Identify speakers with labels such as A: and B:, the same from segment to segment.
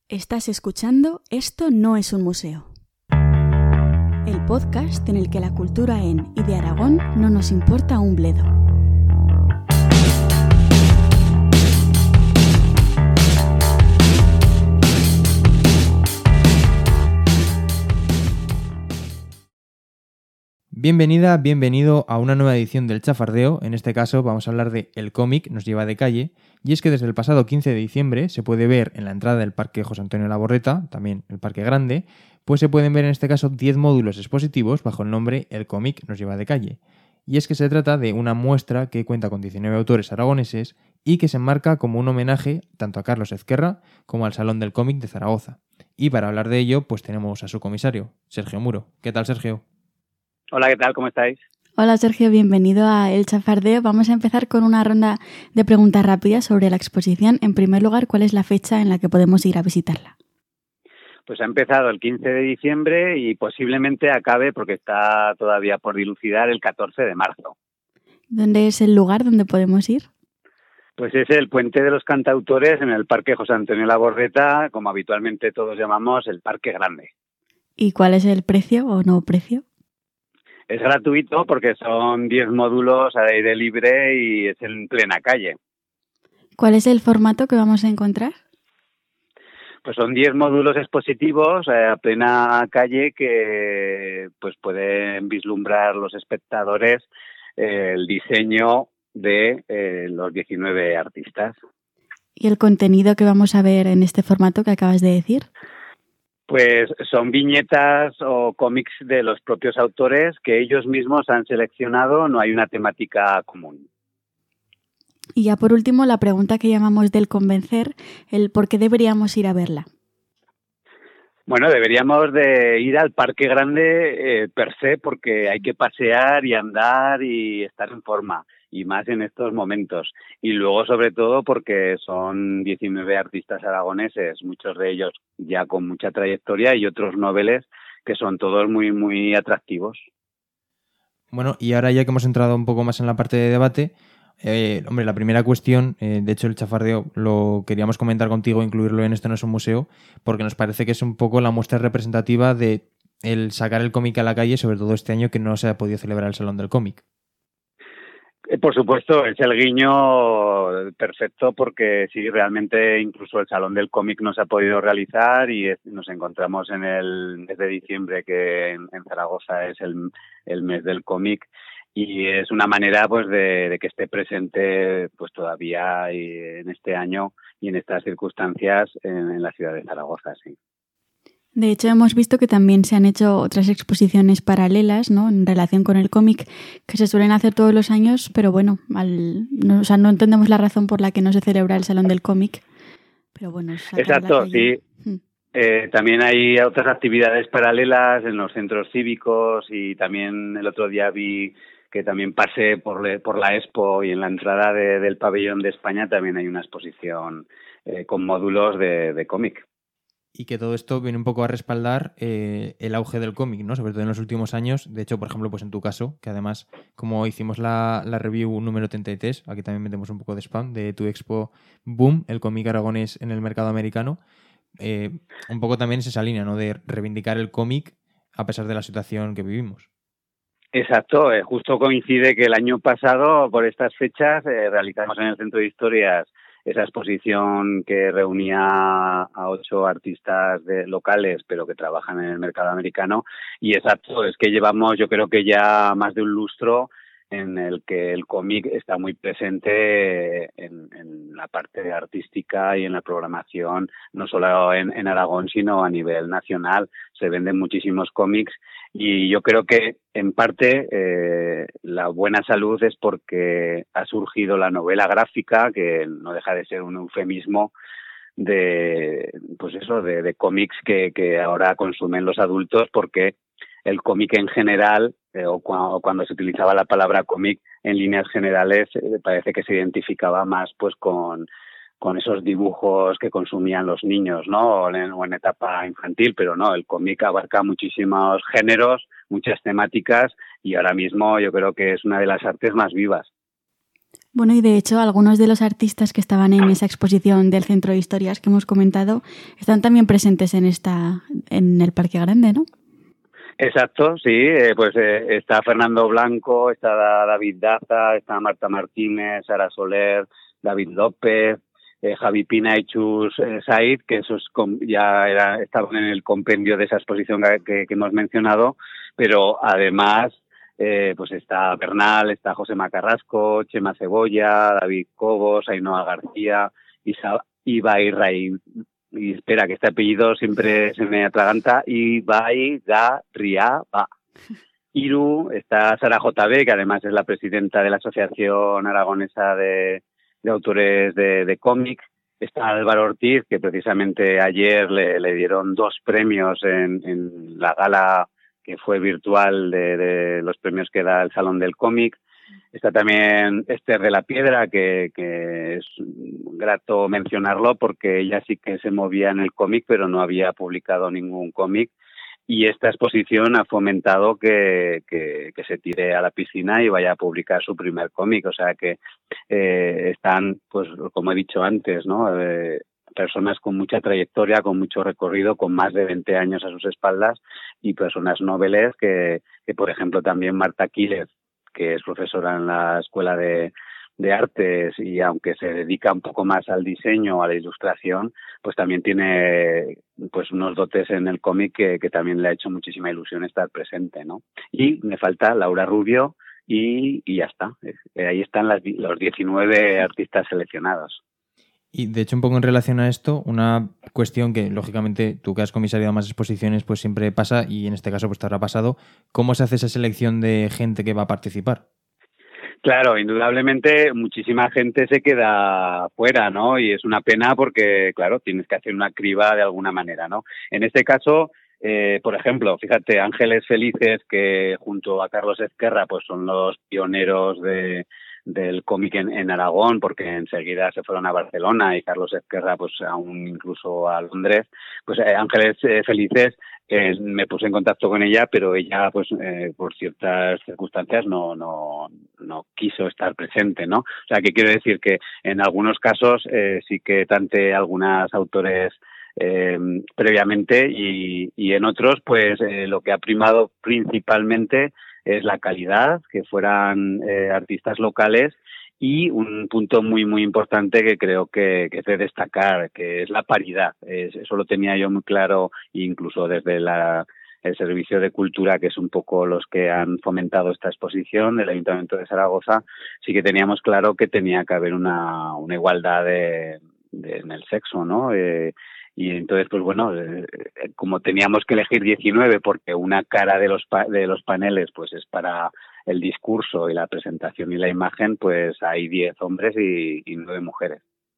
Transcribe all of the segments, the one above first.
A: Estás escuchando Esto no es un museo. El podcast en el que la cultura en y de Aragón no nos importa un bledo.
B: Bienvenida, bienvenido a una nueva edición del Chafardeo. En este caso vamos a hablar de El cómic nos lleva de calle, y es que desde el pasado 15 de diciembre se puede ver en la entrada del Parque José Antonio Laborreta, también el Parque Grande, pues se pueden ver en este caso 10 módulos expositivos bajo el nombre El cómic nos lleva de calle. Y es que se trata de una muestra que cuenta con 19 autores aragoneses y que se enmarca como un homenaje tanto a Carlos Ezquerra como al Salón del Cómic de Zaragoza. Y para hablar de ello, pues tenemos a su comisario, Sergio Muro. ¿Qué tal, Sergio?
C: Hola, ¿qué tal? ¿Cómo estáis?
A: Hola Sergio, bienvenido a El Chafardeo. Vamos a empezar con una ronda de preguntas rápidas sobre la exposición. En primer lugar, ¿cuál es la fecha en la que podemos ir a visitarla?
C: Pues ha empezado el 15 de diciembre y posiblemente acabe, porque está todavía por dilucidar, el 14 de marzo.
A: ¿Dónde es el lugar donde podemos ir?
C: Pues es el Puente de los Cantautores en el Parque José Antonio Laborreta, como habitualmente todos llamamos el Parque Grande.
A: ¿Y cuál es el precio o no precio?
C: Es gratuito porque son 10 módulos al aire libre y es en plena calle.
A: ¿Cuál es el formato que vamos a encontrar?
C: Pues son 10 módulos expositivos a plena calle que pues pueden vislumbrar los espectadores el diseño de los 19 artistas.
A: ¿Y el contenido que vamos a ver en este formato que acabas de decir?
C: Pues son viñetas o cómics de los propios autores que ellos mismos han seleccionado, no hay una temática común.
A: Y ya por último, la pregunta que llamamos del convencer, el por qué deberíamos ir a verla.
C: Bueno, deberíamos de ir al Parque Grande per se porque hay que pasear y andar y estar en forma, y más en estos momentos. Y luego, sobre todo, porque son 19 artistas aragoneses, muchos de ellos ya con mucha trayectoria y otros noveles que son todos muy, muy atractivos.
B: Bueno, y ahora ya que hemos entrado un poco más en la parte de debate, la primera cuestión, de hecho el chafardeo lo queríamos comentar contigo, incluirlo en Esto no es un museo, porque nos parece que es un poco la muestra representativa de el sacar el cómic a la calle, sobre todo este año que no se ha podido celebrar el Salón del Cómic.
C: Por supuesto, es el guiño perfecto porque sí, realmente incluso el Salón del Cómic no se ha podido realizar y nos encontramos en el mes de diciembre, que en Zaragoza es el mes del cómic, y es una manera pues de que esté presente pues todavía en este año y en estas circunstancias en la ciudad de Zaragoza, sí.
A: De hecho, hemos visto que también se han hecho otras exposiciones paralelas, ¿no?, en relación con el cómic, que se suelen hacer todos los años, pero bueno, no entendemos la razón por la que no se celebra el Salón del Cómic. Pero bueno,
C: exacto, sí. También hay otras actividades paralelas en los centros cívicos, y también el otro día vi que también pasé por la Expo, y en la entrada del pabellón de España también hay una exposición con módulos de cómic.
B: Y que todo esto viene un poco a respaldar el auge del cómic, ¿no? Sobre todo en los últimos años. De hecho, por ejemplo, pues en tu caso, que además, como hicimos la review número 33, aquí también metemos un poco de spam, de tu expo Boom, el cómic aragonés en el mercado americano, un poco también es esa línea, ¿no?, de reivindicar el cómic a pesar de la situación que vivimos.
C: Exacto, justo coincide que el año pasado, por estas fechas, realizamos en el Centro de Historias esa exposición que reunía a 8 artistas locales, pero que trabajan en el mercado americano. Y exacto, es que llevamos, yo creo que ya más de un lustro en el que el cómic está muy presente en la parte artística y en la programación, no solo en Aragón, sino a nivel nacional. Se venden muchísimos cómics, y yo creo que en parte la buena salud es porque ha surgido la novela gráfica, que no deja de ser un eufemismo de cómics que ahora consumen los adultos, porque el cómic en general, o cuando se utilizaba la palabra cómic en líneas generales, parece que se identificaba más pues con esos dibujos que consumían los niños, ¿no?, o en etapa infantil, pero no, el cómic abarca muchísimos géneros, muchas temáticas, y ahora mismo yo creo que es una de las artes más vivas.
A: Bueno, y de hecho algunos de los artistas que estaban en esa exposición del Centro de Historias que hemos comentado están también presentes en el Parque Grande, ¿no?
C: Exacto, sí, está Fernando Blanco, está David Daza, está Marta Martínez, Sara Soler, David López, Javi Pina y Chus Said, que esos estaban en el compendio de esa exposición que hemos mencionado, pero además pues está Bernal, está José Macarrasco, Chema Cebolla, David Cobos, Ainhoa García, Ibai Ray. Y espera, que este apellido siempre se me atraganta, Ibai Garriaba. Iru, está Sara JB, que además es la presidenta de la Asociación Aragonesa de Autores de Cómic. Está Álvaro Ortiz, que precisamente ayer le dieron 2 premios en la gala que fue virtual de los premios que da el Salón del Cómic. Está también Esther de la Piedra, que es grato mencionarlo porque ella sí que se movía en el cómic, pero no había publicado ningún cómic. Y esta exposición ha fomentado que se tire a la piscina y vaya a publicar su primer cómic. O sea que están, pues como he dicho antes, ¿no? Personas con mucha trayectoria, con mucho recorrido, con más de 20 años a sus espaldas, y personas noveles que por ejemplo, también Marta Quílez, que es profesora en la Escuela de Artes, y aunque se dedica un poco más al diseño, a la ilustración, pues también tiene pues unos dotes en el cómic que también le ha hecho muchísima ilusión estar presente, ¿no? Y me falta Laura Rubio y ya está. Ahí están los 19 artistas seleccionados.
B: Y de hecho, un poco en relación a esto, una cuestión que lógicamente tú que has comisariado más exposiciones pues siempre pasa, y en este caso pues te habrá pasado, ¿cómo se hace esa selección de gente que va a participar?
C: Claro, indudablemente muchísima gente se queda fuera, ¿no? Y es una pena porque, claro, tienes que hacer una criba de alguna manera, ¿no? En este caso, por ejemplo, fíjate, Ángeles Felices, que junto a Carlos Ezquerra pues son los pioneros del cómic en Aragón, porque enseguida se fueron a Barcelona, y Carlos Ezquerra pues aún incluso a Londres. Pues Ángeles Felices, me puse en contacto con ella, pero ella pues por ciertas circunstancias no quiso estar presente, ¿no? O sea, que quiero decir que en algunos casos sí que tanteé algunas autores previamente, y en otros pues lo que ha primado principalmente es la calidad, que fueran artistas locales, y un punto muy muy importante que creo que es de destacar, que es la paridad. Eso lo tenía yo muy claro, incluso desde el Servicio de Cultura, que es un poco los que han fomentado esta exposición del Ayuntamiento de Zaragoza. Sí que teníamos claro que tenía que haber una igualdad en el sexo, ¿no? Y entonces, pues bueno, como teníamos que elegir 19, porque una cara de los paneles pues es para el discurso y la presentación y la imagen, pues hay 10 hombres y 9 mujeres.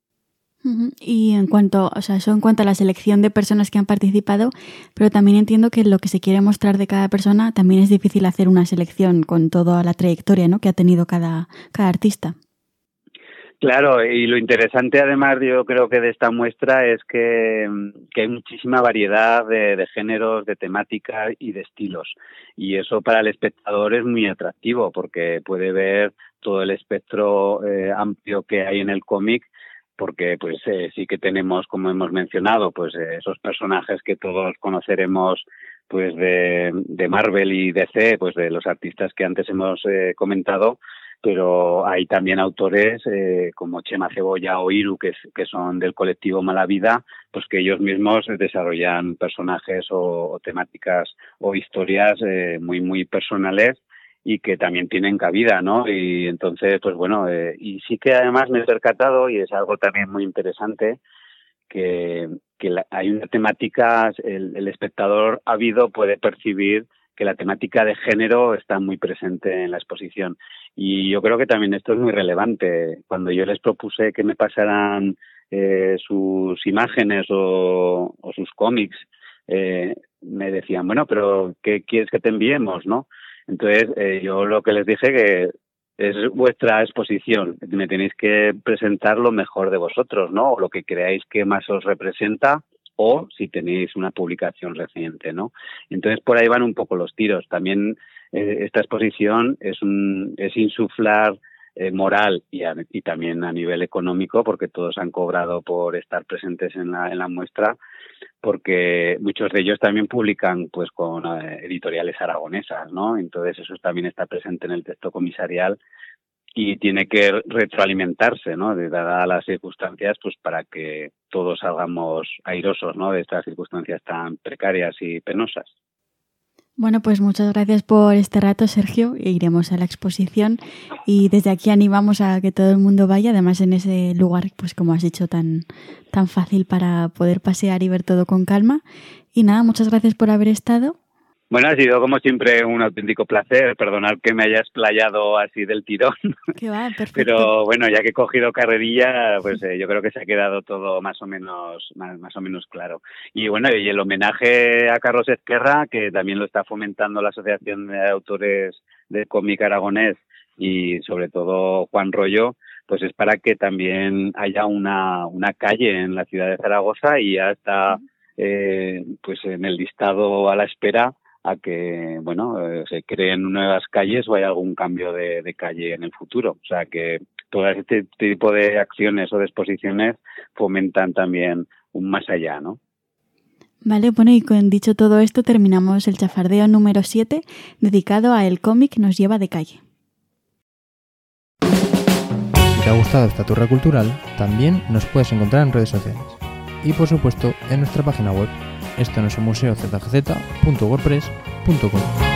A: Y en cuanto a la selección de personas que han participado, pero también entiendo que lo que se quiere mostrar de cada persona también es difícil hacer una selección con toda la trayectoria, ¿no?, que ha tenido cada artista.
C: Claro, y lo interesante además yo creo que de esta muestra es que hay muchísima variedad de géneros, de temáticas y de estilos. Y eso para el espectador es muy atractivo porque puede ver todo el espectro amplio que hay en el cómic, porque pues sí que tenemos, como hemos mencionado, pues esos personajes que todos conoceremos pues de Marvel y DC, pues de los artistas que antes hemos comentado, pero hay también autores como Chema Cebolla o Iru, que son del colectivo Mala Vida, pues que ellos mismos desarrollan personajes o temáticas o historias muy muy personales y que también tienen cabida, ¿no? Y entonces, pues bueno, y sí que además me he percatado, y es algo también muy interesante, que hay una temática, el espectador ávido puede percibir que la temática de género está muy presente en la exposición. Y yo creo que también esto es muy relevante. Cuando yo les propuse que me pasaran sus imágenes o sus cómics, me decían, bueno, pero ¿qué quieres que te enviemos, no? Entonces, yo lo que les dije que es vuestra exposición, me tenéis que presentar lo mejor de vosotros, ¿no? O lo que creáis que más os representa, o si tenéis una publicación reciente, ¿no? Entonces, por ahí van un poco los tiros. También esta exposición es insuflar moral y también a nivel económico, porque todos han cobrado por estar presentes en la muestra, porque muchos de ellos también publican pues con editoriales aragonesas, ¿no? Entonces eso también está presente en el texto comisarial y tiene que retroalimentarse, ¿no? Dadas las circunstancias, pues para que todos salgamos airosos, ¿no? De estas circunstancias tan precarias y penosas.
A: Bueno, pues muchas gracias por este rato, Sergio. Iremos a la exposición y desde aquí animamos a que todo el mundo vaya, además en ese lugar, pues como has dicho, tan fácil para poder pasear y ver todo con calma. Y nada, muchas gracias por haber estado.
C: Bueno, ha sido como siempre un auténtico placer. Perdonad que me haya explayado así del tirón.
A: Que va, perfecto.
C: Pero bueno, ya que he cogido carrerilla, pues yo creo que se ha quedado todo más o menos claro. Y bueno, y el homenaje a Carlos Ezquerra, que también lo está fomentando la Asociación de Autores de Cómic Aragonés y sobre todo Juan Rollo, pues es para que también haya una calle en la ciudad de Zaragoza y ya está pues en el listado a la espera a que, bueno, se creen nuevas calles o haya algún cambio de calle en el futuro. O sea que todo este tipo de acciones o de exposiciones fomentan también un más allá, ¿no?
A: Vale, bueno, y con dicho todo esto terminamos el chafardeo número 7 dedicado a El cómic nos lleva de calle.
B: Si te ha gustado esta turra cultural, también nos puedes encontrar en redes sociales. Y por supuesto en nuestra página web. Esto no es un museo, zgz.wordpress.com.